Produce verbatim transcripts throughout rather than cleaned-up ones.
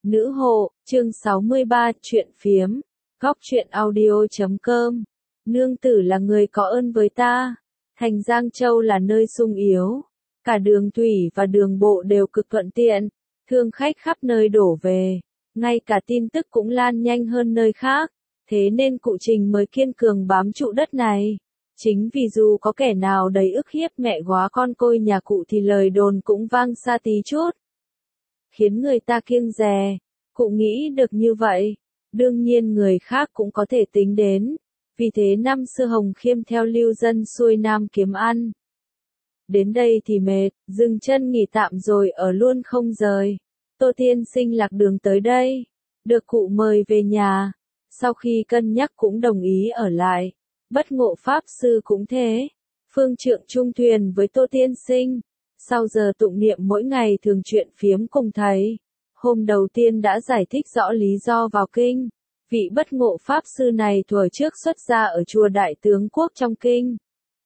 Nữ hộ, chương sáu mươi ba, truyện phiếm, góc truyện audio chấm com. Nương tử là người có ơn với ta. Thành Giang Châu là nơi sung yếu. Cả đường thủy và đường bộ đều cực thuận tiện. Thương khách khắp nơi đổ về. Ngay cả tin tức cũng lan nhanh hơn nơi khác. Thế nên cụ Trình mới kiên cường bám trụ đất này. Chính vì dù có kẻ nào đầy ức hiếp mẹ góa con côi nhà cụ thì lời đồn cũng vang xa tí chút. Khiến người ta kiêng dè. Cụ nghĩ được như vậy. Đương nhiên người khác cũng có thể tính đến. Vì thế năm xưa Hồng Khiêm theo lưu dân xuôi nam kiếm ăn. Đến đây thì mệt, dừng chân nghỉ tạm rồi ở luôn không rời. Tô Tiên Sinh lạc đường tới đây. Được cụ mời về nhà. Sau khi cân nhắc cũng đồng ý ở lại. Bất Ngộ Pháp Sư cũng thế. Phương Trượng chung thuyền với Tô Tiên Sinh. Sau giờ tụng niệm mỗi ngày thường chuyện phiếm cùng thầy. Hôm đầu tiên đã giải thích rõ lý do vào kinh. Vị Bất Ngộ Pháp Sư này thuở trước xuất gia ở chùa Đại Tướng Quốc trong kinh.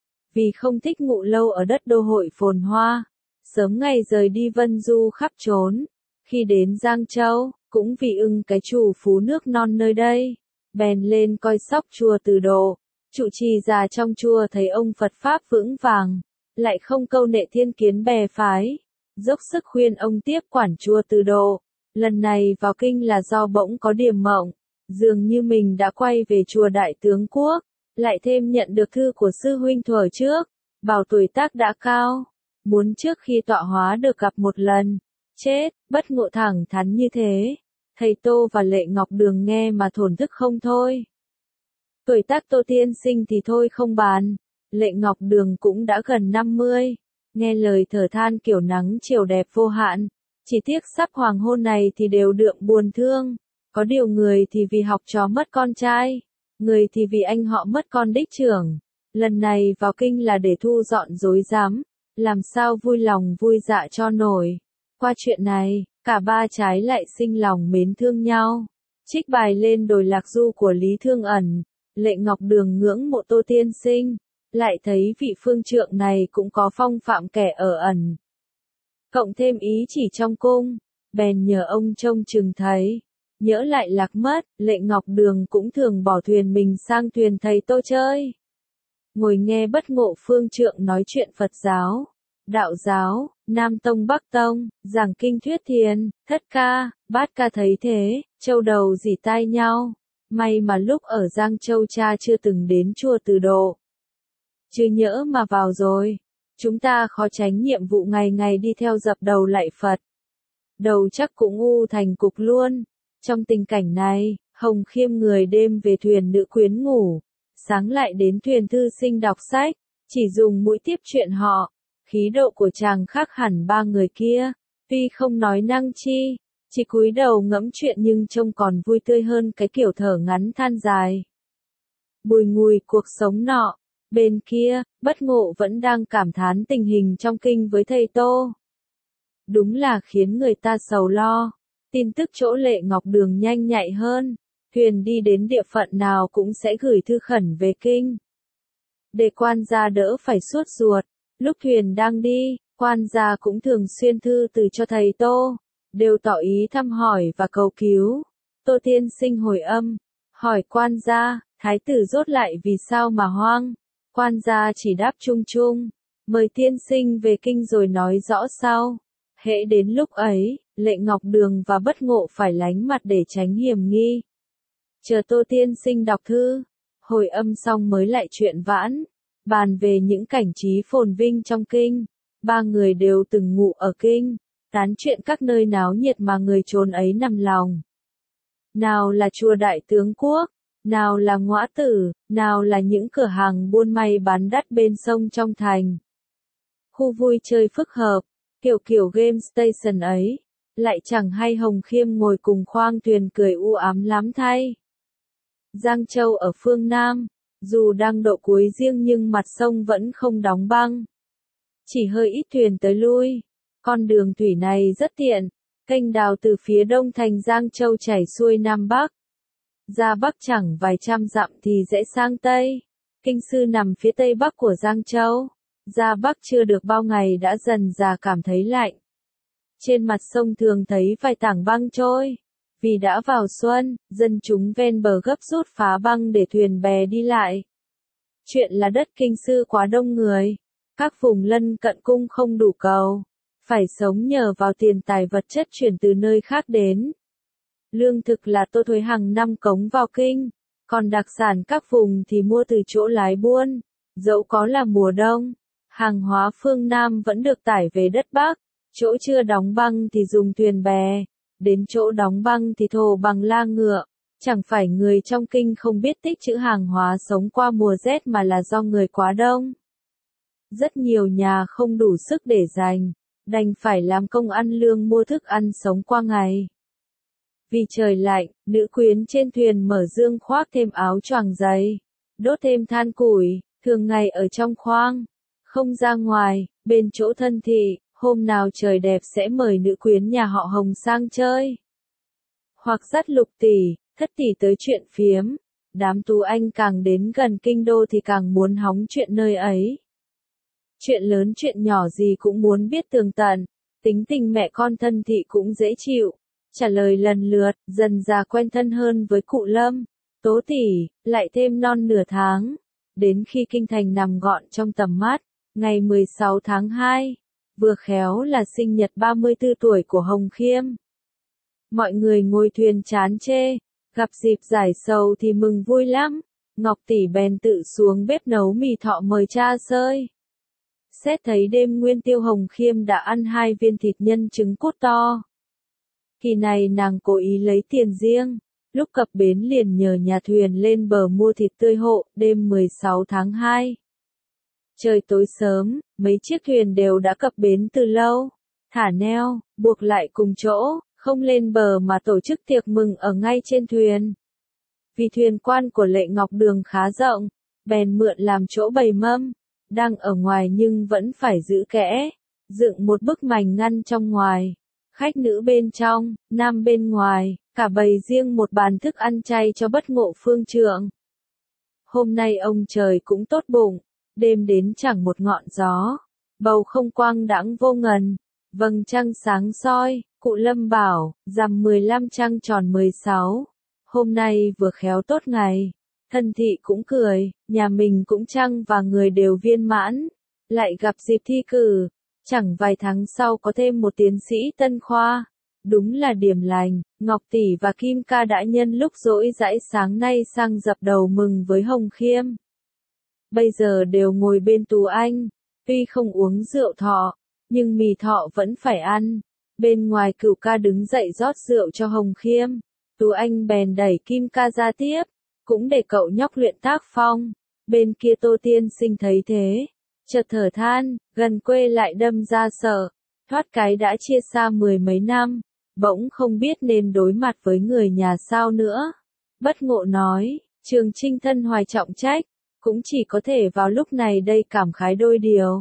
Vì không thích ngụ lâu ở đất đô hội phồn hoa. Sớm ngày rời đi vân du khắp trốn. Khi đến Giang Châu, cũng vì ưng cái chủ phú nước non nơi đây. Bèn lên coi sóc chùa Từ Độ. Trụ trì già trong chùa thấy ông Phật Pháp vững vàng. Lại không câu nệ thiên kiến bè phái. Dốc sức khuyên ông tiếp quản chùa Từ Độ. Lần này vào kinh là do bỗng có điểm mộng. Dường như mình đã quay về chùa Đại Tướng Quốc. Lại thêm nhận được thư của sư huynh thuở trước. Bảo tuổi tác đã cao. Muốn trước khi tọa hóa được gặp một lần. Chết, Bất Ngộ thẳng thắn như thế. Thầy Tô và Lệ Ngọc Đường nghe mà thổn thức không thôi. Tuổi tác Tô Tiên Sinh thì thôi không bàn. Lệ Ngọc Đường cũng đã gần năm mươi. Nghe lời thở than kiểu nắng chiều đẹp vô hạn. Chỉ tiếc sắp hoàng hôn này thì đều đượm buồn thương. Có điều người thì vì học trò mất con trai. Người thì vì anh họ mất con đích trưởng. Lần này vào kinh là để thu dọn rối rắm. Làm sao vui lòng vui dạ cho nổi. Qua chuyện này, cả ba trái lại sinh lòng mến thương nhau. Trích bài lên đồi lạc du của Lý Thương Ẩn. Lệ Ngọc Đường ngưỡng mộ Tô Tiên Sinh. Lại thấy vị phương trượng này cũng có phong phạm kẻ ở ẩn. Cộng thêm ý chỉ trong cung. Bèn nhờ ông trông chừng thấy. Nhỡ lại lạc mất, Lệ Ngọc Đường cũng thường bỏ thuyền mình sang thuyền thầy Tô chơi. Ngồi nghe Bất Ngộ phương trượng nói chuyện Phật giáo, Đạo giáo, Nam Tông Bắc Tông, giảng kinh thuyết thiền, thất ca, bát ca thấy thế, châu đầu dỉ tai nhau. May mà lúc ở Giang Châu cha chưa từng đến chùa Từ Độ. Chứ nhỡ mà vào rồi, chúng ta khó tránh nhiệm vụ ngày ngày đi theo dập đầu lạy Phật. Đầu chắc cũng u thành cục luôn. Trong tình cảnh này, Hồng Khiêm người đêm về thuyền nữ quyến ngủ, sáng lại đến thuyền thư sinh đọc sách, chỉ dùng mũi tiếp chuyện họ. Khí độ của chàng khác hẳn ba người kia, tuy không nói năng chi, chỉ cúi đầu ngẫm chuyện nhưng trông còn vui tươi hơn cái kiểu thở ngắn than dài. Bùi ngùi cuộc sống nọ, bên kia, Bất Ngộ vẫn đang cảm thán tình hình trong kinh với thầy Tô. Đúng là khiến người ta sầu lo. Tin tức chỗ Lệ Ngọc Đường nhanh nhạy hơn, thuyền đi đến địa phận nào cũng sẽ gửi thư khẩn về kinh. Để quan gia đỡ phải suốt ruột, lúc thuyền đang đi, quan gia cũng thường xuyên thư từ cho thầy Tô, đều tỏ ý thăm hỏi và cầu cứu. Tô Tiên Sinh hồi âm, hỏi quan gia, thái tử rốt lại vì sao mà hoang. Quan gia chỉ đáp chung chung, mời tiên sinh về kinh rồi nói rõ sau. Hễ đến lúc ấy, Lệ Ngọc Đường và Bất Ngộ phải lánh mặt để tránh hiểm nghi. Chờ Tô Tiên Sinh đọc thư, hồi âm xong mới lại chuyện vãn, bàn về những cảnh trí phồn vinh trong kinh. Ba người đều từng ngụ ở kinh, tán chuyện các nơi náo nhiệt mà người chốn ấy nằm lòng. Nào là chùa Đại Tướng Quốc, nào là ngõa tử, nào là những cửa hàng buôn may bán đắt bên sông trong thành. Khu vui chơi phức hợp, kiểu kiểu game station ấy, lại chẳng hay Hồng Khiêm ngồi cùng khoang thuyền cười u ám lắm thay. Giang Châu ở phương Nam, dù đang độ cuối riêng nhưng mặt sông vẫn không đóng băng. Chỉ hơi ít thuyền tới lui, con đường thủy này rất tiện, kênh đào từ phía đông thành Giang Châu chảy xuôi Nam Bắc. Ra Bắc chẳng vài trăm dặm thì dễ sang Tây, kinh sư nằm phía Tây Bắc của Giang Châu. Ra Bắc chưa được bao ngày đã dần dà cảm thấy lạnh. Trên mặt sông thường thấy vài tảng băng trôi, Vì đã vào xuân, dân chúng ven bờ gấp rút phá băng để thuyền bè đi lại. Chuyện là đất Kinh Sư quá đông người, các vùng lân cận cung không đủ cầu, phải sống nhờ vào tiền tài vật chất chuyển từ nơi khác đến. Lương thực là Tô Thuế hàng năm cống vào kinh, còn đặc sản các vùng thì mua từ chỗ lái buôn. Dẫu có là mùa đông, hàng hóa phương Nam vẫn được tải về đất Bắc, chỗ chưa đóng băng thì dùng thuyền bè, đến chỗ đóng băng thì thồ bằng la ngựa. Chẳng phải người trong kinh không biết tích trữ hàng hóa sống qua mùa rét mà là do người quá đông. Rất nhiều nhà không đủ sức để dành, đành phải làm công ăn lương mua thức ăn sống qua ngày. Vì trời lạnh, nữ quyến trên thuyền mở dương khoác thêm áo choàng dày, đốt thêm than củi, thường ngày ở trong khoang, không ra ngoài, bên chỗ thân thị, hôm nào trời đẹp sẽ mời nữ quyến nhà họ Hồng sang chơi. Hoặc dắt Lục tỷ, Thất tỷ tới chuyện phiếm, đám tú anh càng đến gần kinh đô thì càng muốn hóng chuyện nơi ấy. Chuyện lớn chuyện nhỏ gì cũng muốn biết tường tận, tính tình mẹ con thân thị cũng dễ chịu, trả lời lần lượt, dần già quen thân hơn với cụ Lâm, Tố tỷ, lại thêm non nửa tháng. Đến khi kinh thành nằm gọn trong tầm mắt, ngày mười sáu tháng hai, vừa khéo là sinh nhật ba mươi tư tuổi của Hồng Khiêm. Mọi người ngồi thuyền chán chê, gặp dịp giải sầu thì mừng vui lắm, Ngọc tỷ bèn tự xuống bếp nấu mì thọ mời cha xơi. Xét thấy đêm nguyên tiêu Hồng Khiêm đã ăn hai viên thịt nhân trứng cút to. Kỳ này nàng cố ý lấy tiền riêng, lúc cập bến liền nhờ nhà thuyền lên bờ mua thịt tươi hộ, đêm mười sáu tháng hai. Trời tối sớm, mấy chiếc thuyền đều đã cập bến từ lâu, thả neo, buộc lại cùng chỗ, không lên bờ mà tổ chức tiệc mừng ở ngay trên thuyền. Vì thuyền quan của Lệ Ngọc Đường khá rộng, bèn mượn làm chỗ bày mâm, đang ở ngoài nhưng vẫn phải giữ kẽ, dựng một bức mành ngăn trong ngoài. Khách nữ bên trong, nam bên ngoài, cả bày riêng một bàn thức ăn chay cho bất ngộ phương trượng. Hôm nay ông trời cũng tốt bụng, đêm đến chẳng một ngọn gió, bầu không quang đãng vô ngần, vầng trăng sáng soi, cụ Lâm bảo, rằm mười lăm trăng tròn mười sáu, hôm nay vừa khéo tốt ngày. Thân thị cũng cười, nhà mình cũng trăng và người đều viên mãn, lại gặp dịp thi cử. Chẳng vài tháng sau có thêm một tiến sĩ tân khoa. Đúng là điểm lành, Ngọc tỷ và Kim ca đã nhân lúc rỗi rãi sáng nay sang dập đầu mừng với Hồng Khiêm. Bây giờ đều ngồi bên Tú Anh, tuy không uống rượu thọ, nhưng mì thọ vẫn phải ăn. Bên ngoài Cửu ca đứng dậy rót rượu cho Hồng Khiêm. Tú Anh bèn đẩy Kim ca ra tiếp, cũng để cậu nhóc luyện tác phong. Bên kia Tô tiên sinh thấy thế, chợt thở than, gần quê lại đâm ra sợ, thoát cái đã chia xa mười mấy năm, bỗng không biết nên đối mặt với người nhà sao nữa. Bất ngộ nói, Trường Trinh thân hoài trọng trách, cũng chỉ có thể vào lúc này đây cảm khái đôi điều.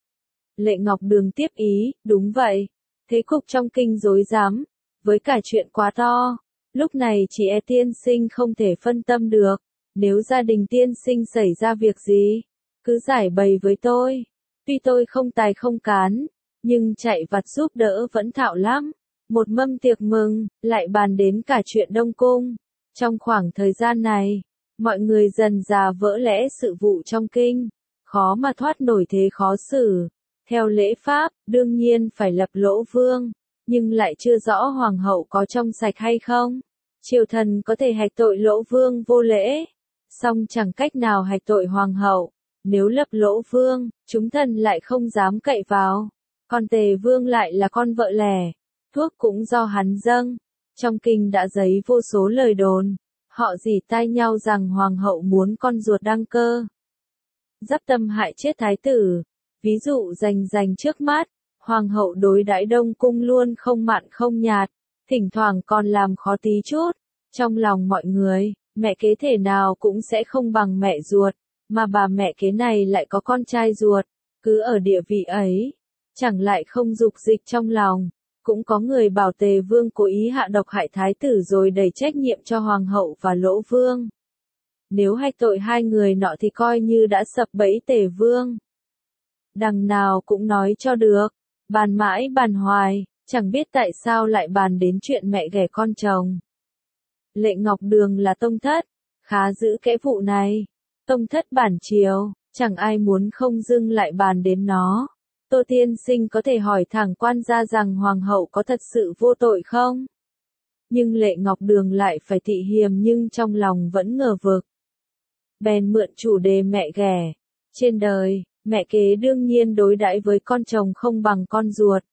Lệ Ngọc Đường tiếp ý, đúng vậy, thế cục trong kinh rối rắm, với cả chuyện quá to, lúc này chị e tiên sinh không thể phân tâm được, nếu gia đình tiên sinh xảy ra việc gì, cứ giải bày với tôi. Tuy tôi không tài không cán, nhưng chạy vặt giúp đỡ vẫn thạo lắm. Một mâm tiệc mừng, lại bàn đến cả chuyện Đông Cung. Trong khoảng thời gian này, mọi người dần dà vỡ lẽ sự vụ trong kinh, khó mà thoát nổi thế khó xử. Theo lễ pháp, đương nhiên phải lập Lỗ Vương, nhưng lại chưa rõ hoàng hậu có trong sạch hay không. Triều thần có thể hạch tội Lỗ Vương vô lễ, song chẳng cách nào hạch tội hoàng hậu. Nếu lập Lỗ Vương, chúng thần lại không dám cậy vào. Còn Tề Vương lại là con vợ lẻ, thuốc cũng do hắn dâng. Trong kinh đã dấy vô số lời đồn, họ rỉ tai nhau rằng hoàng hậu muốn con ruột đăng cơ. Dắp tâm hại chết thái tử. Ví dụ rành rành trước mắt, hoàng hậu đối đãi Đông Cung luôn không mặn không nhạt, thỉnh thoảng còn làm khó tí chút. Trong lòng mọi người, mẹ kế thể nào cũng sẽ không bằng mẹ ruột. Mà bà mẹ kế này lại có con trai ruột, cứ ở địa vị ấy, chẳng lại không dục dịch trong lòng. Cũng có người bảo Tề Vương cố ý hạ độc hại thái tử rồi đẩy trách nhiệm cho hoàng hậu và Lỗ Vương. Nếu hạch tội hai người nọ thì coi như đã sập bẫy Tề Vương. Đằng nào cũng nói cho được, bàn mãi bàn hoài, chẳng biết tại sao lại bàn đến chuyện mẹ ghẻ con chồng. Lệ Ngọc Đường là tông thất, khá giữ kẽ vụ này. Tông thất bản triều, chẳng ai muốn không dưng lại bàn đến nó. Tô tiên sinh có thể hỏi thẳng quan gia rằng hoàng hậu có thật sự vô tội không? Nhưng Lệ Ngọc Đường lại phải thị hiềm nhưng trong lòng vẫn ngờ vực. Bèn mượn chủ đề mẹ ghẻ. Trên đời, mẹ kế đương nhiên đối đãi với con chồng không bằng con ruột.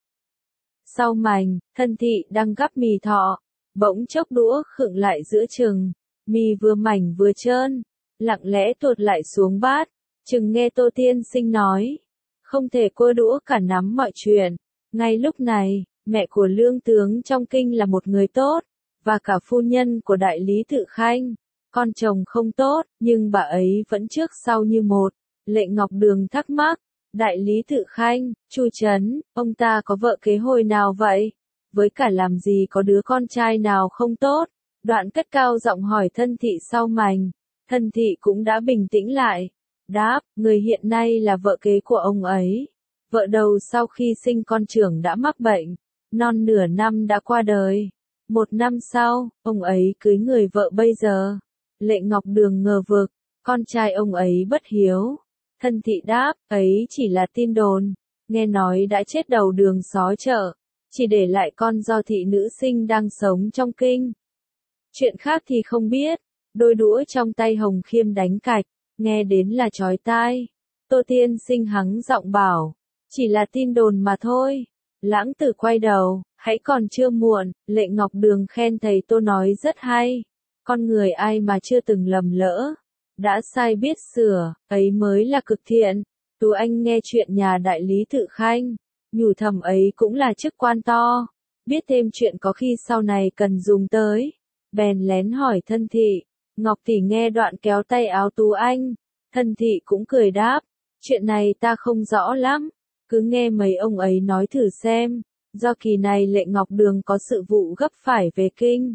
Sau mành, thân thị đang gắp mì thọ, bỗng chốc đũa khựng lại giữa chừng, mì vừa mảnh vừa trơn, lặng lẽ tuột lại xuống bát, chừng nghe Tô tiên sinh nói, không thể cua đũa cả nắm mọi chuyện. Ngay lúc này, mẹ của lương tướng trong kinh là một người tốt, và cả phu nhân của đại lý Tự Khanh, con chồng không tốt, nhưng bà ấy vẫn trước sau như một. Lệ Ngọc Đường thắc mắc, đại lý Tự Khanh, Chu Trấn, ông ta có vợ kế hồi nào vậy? Với cả làm gì có đứa con trai nào không tốt? Đoạn cất cao giọng hỏi thân thị sau mành. Thân thị cũng đã bình tĩnh lại. Đáp, người hiện nay là vợ kế của ông ấy. Vợ đầu sau khi sinh con trưởng đã mắc bệnh, non nửa năm đã qua đời. Một năm sau, ông ấy cưới người vợ bây giờ. Lệ Ngọc Đường ngờ vực, con trai ông ấy bất hiếu. Thân thị đáp, ấy chỉ là tin đồn, nghe nói đã chết đầu đường xó chợ, chỉ để lại con do thị nữ sinh đang sống trong kinh. Chuyện khác thì không biết, đôi đũa trong tay Hồng Khiêm đánh cạch, nghe đến là chói tai. Tô tiên sinh hắng giọng bảo, chỉ là tin đồn mà thôi. Lãng Tử quay đầu, hãy còn chưa muộn. Lệ Ngọc Đường khen thầy Tô nói rất hay. Con người ai mà chưa từng lầm lỡ, đã sai biết sửa, ấy mới là cực thiện. Tú Anh nghe chuyện nhà đại lý Tự Khanh, nhủ thầm ấy cũng là chức quan to, biết thêm chuyện có khi sau này cần dùng tới. Bèn lén hỏi thân thị, Ngọc tỷ nghe đoạn kéo tay áo Tú Anh. Thân thị cũng cười đáp, chuyện này ta không rõ lắm, cứ nghe mấy ông ấy nói thử xem. Do kỳ này Lệ Ngọc Đường có sự vụ gấp phải về kinh,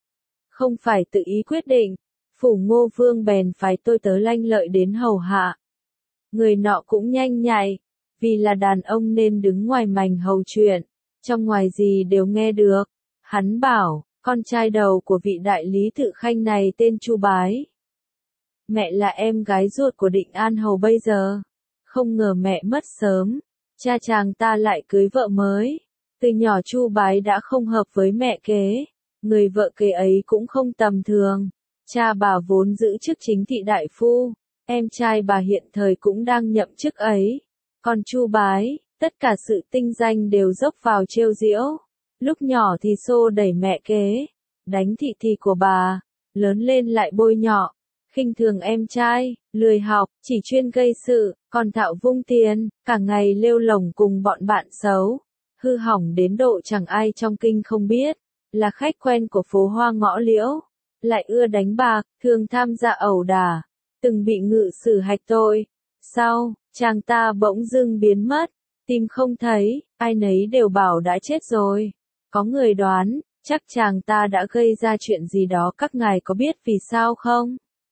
không phải tự ý quyết định. Phủ Ngô Vương bèn phái tôi tớ lanh lợi đến hầu hạ. Người nọ cũng nhanh nhạy, vì là đàn ông nên đứng ngoài mành hầu chuyện, trong ngoài gì đều nghe được. Hắn bảo, con trai đầu của vị đại lý Tự Khanh này tên Chu Bái. Mẹ là em gái ruột của Định An Hầu bây giờ. Không ngờ mẹ mất sớm, cha chàng ta lại cưới vợ mới. Từ nhỏ Chu Bái đã không hợp với mẹ kế, người vợ kế ấy cũng không tầm thường. Cha bà vốn giữ chức chính thị đại phu, em trai bà hiện thời cũng đang nhậm chức ấy. Còn Chu Bái, tất cả sự tinh danh đều dốc vào trêu giễu. Lúc nhỏ thì xô đẩy mẹ kế, đánh thị thị của bà, lớn lên lại bôi nhọ, khinh thường em trai, lười học, chỉ chuyên gây sự, còn thạo vung tiền, cả ngày lêu lổng cùng bọn bạn xấu, hư hỏng đến độ chẳng ai trong kinh không biết, là khách quen của phố hoa ngõ liễu. Lại ưa đánh bạc, thường tham gia ẩu đả, từng bị ngự xử hạch tội. Sau, chàng ta bỗng dưng biến mất, tìm không thấy, ai nấy đều bảo đã chết rồi. Có người đoán, chắc chàng ta đã gây ra chuyện gì đó, các ngài có biết vì sao không?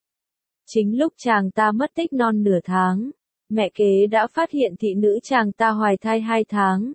Chính lúc chàng ta mất tích non nửa tháng, mẹ kế đã phát hiện thị nữ chàng ta hoài thai hai tháng.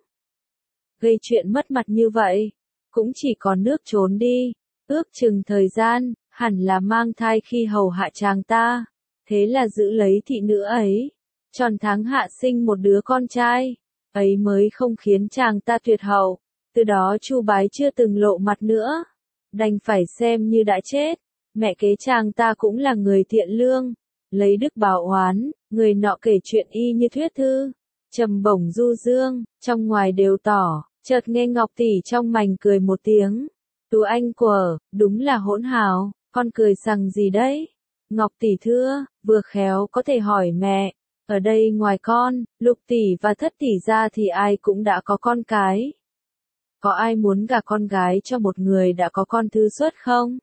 Gây chuyện mất mặt như vậy, cũng chỉ còn nước trốn đi. Ước chừng thời gian, hẳn là mang thai khi hầu hạ chàng ta, thế là giữ lấy thị nữ ấy, tròn tháng hạ sinh một đứa con trai, ấy mới không khiến chàng ta tuyệt hậu. Từ đó Chu Bái chưa từng lộ mặt nữa, đành phải xem như đã chết. Mẹ kế chàng ta cũng là người thiện lương, lấy đức báo oán. Người nọ kể chuyện y như thuyết thư, trầm bổng du dương, trong ngoài đều tỏ. Chợt nghe Ngọc tỷ trong mành cười một tiếng. Tú Anh quở, đúng là hỗn hào, con cười sằng gì đấy? Ngọc tỷ thưa, vừa khéo có thể hỏi mẹ, ở đây ngoài con, Lục tỷ và Thất tỷ ra thì ai cũng đã có con cái. Có ai muốn gả con gái cho một người đã có con thứ xuất không?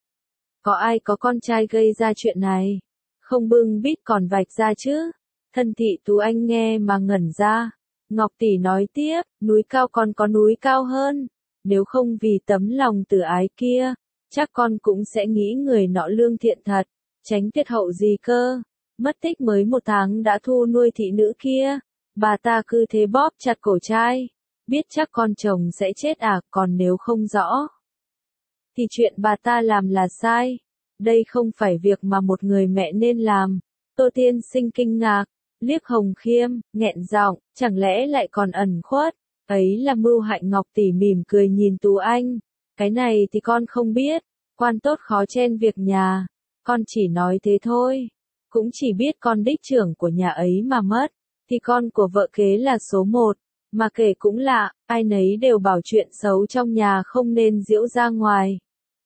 Có ai có con trai gây ra chuyện này? Không bưng bít còn vạch ra chứ? Thân thị Tú Anh nghe mà ngẩn ra. Ngọc tỷ nói tiếp, núi cao còn có núi cao hơn. Nếu không vì tấm lòng từ ái kia, chắc con cũng sẽ nghĩ người nọ lương thiện thật, tránh tiết hậu gì cơ. Mất tích mới một tháng đã thu nuôi thị nữ kia, bà ta cứ thế bóp chặt cổ trai, biết chắc con chồng sẽ chết à, còn nếu không rõ. thì chuyện bà ta làm là sai. Đây không phải việc mà một người mẹ nên làm. Tô Tiên Sinh kinh ngạc, liếc Hồng Khiêm, nghẹn giọng, chẳng lẽ lại còn ẩn khuất. Ấy là Mưu Hạnh Ngọc tỉ mỉm cười nhìn Tú Anh. Cái này thì con không biết, quan tốt khó chen việc nhà. Con chỉ nói thế thôi. Cũng chỉ biết con đích trưởng của nhà ấy mà mất, thì con của vợ kế là số một. Mà kể cũng lạ, ai nấy đều bảo chuyện xấu trong nhà không nên giễu ra ngoài.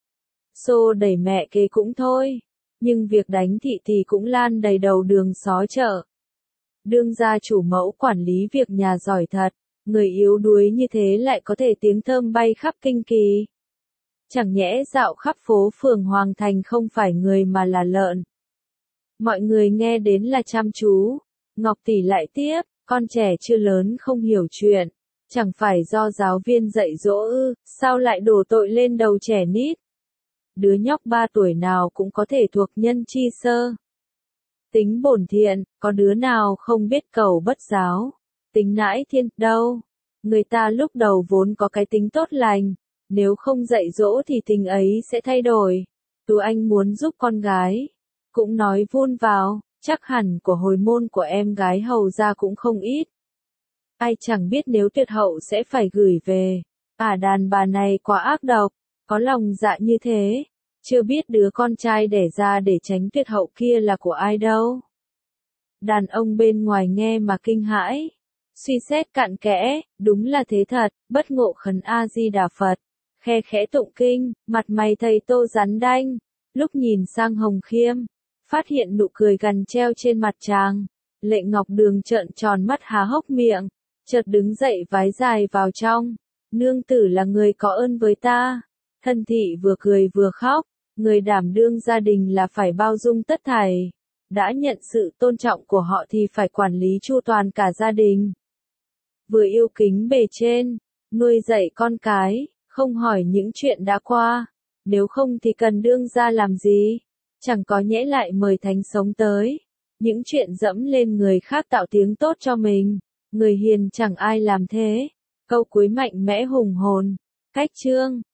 Xô đẩy mẹ kế cũng thôi, nhưng việc đánh thị thì cũng lan đầy đầu đường xó chợ. Đương gia chủ mẫu quản lý việc nhà giỏi thật, người yếu đuối như thế lại có thể tiếng thơm bay khắp kinh kỳ. Chẳng nhẽ dạo khắp phố phường Hoàng Thành không phải người mà là lợn. Mọi người nghe đến là chăm chú. Ngọc tỷ lại tiếp, con trẻ chưa lớn không hiểu chuyện. Chẳng phải do giáo viên dạy dỗ ư, sao lại đổ tội lên đầu trẻ nít. Đứa nhóc ba tuổi nào cũng có thể thuộc nhân chi sơ. Tính bổn thiện, có đứa nào không biết cầu bất giáo. Tính nãi thiên, đâu. Người ta lúc đầu vốn có cái tính tốt lành. Nếu không dạy dỗ thì tình ấy sẽ thay đổi. Tú Anh muốn giúp con gái. Cũng nói vun vào, chắc hẳn của hồi môn của em gái hầu ra cũng không ít. Ai chẳng biết nếu tuyệt hậu sẽ phải gửi về. À đàn bà này quá ác độc, có lòng dạ như thế. Chưa biết đứa con trai đẻ ra để tránh tuyệt hậu kia là của ai đâu. Đàn ông bên ngoài nghe mà kinh hãi. Suy xét cặn kẽ, đúng là thế thật, bất ngộ khấn A-di-đà Phật. Khe khẽ tụng kinh, mặt mày thầy Tô rắn đanh. Lúc nhìn sang Hồng Khiêm, phát hiện nụ cười gằn treo trên mặt chàng. Lệ Ngọc Đường trợn tròn mắt há hốc miệng, chợt đứng dậy vái dài vào trong. Nương tử là người có ơn với ta. Thân thị vừa cười vừa khóc, người đảm đương gia đình là phải bao dung tất thảy. Đã nhận sự tôn trọng của họ thì phải quản lý chu toàn cả gia đình. Vừa yêu kính bề trên, nuôi dạy con cái, không hỏi những chuyện đã qua. Nếu không thì cần đương gia làm gì? Chẳng có nhẽ lại mời thánh sống tới. Những chuyện dẫm lên người khác tạo tiếng tốt cho mình. Người hiền chẳng ai làm thế. Câu cuối mạnh mẽ hùng hồn. Cách chương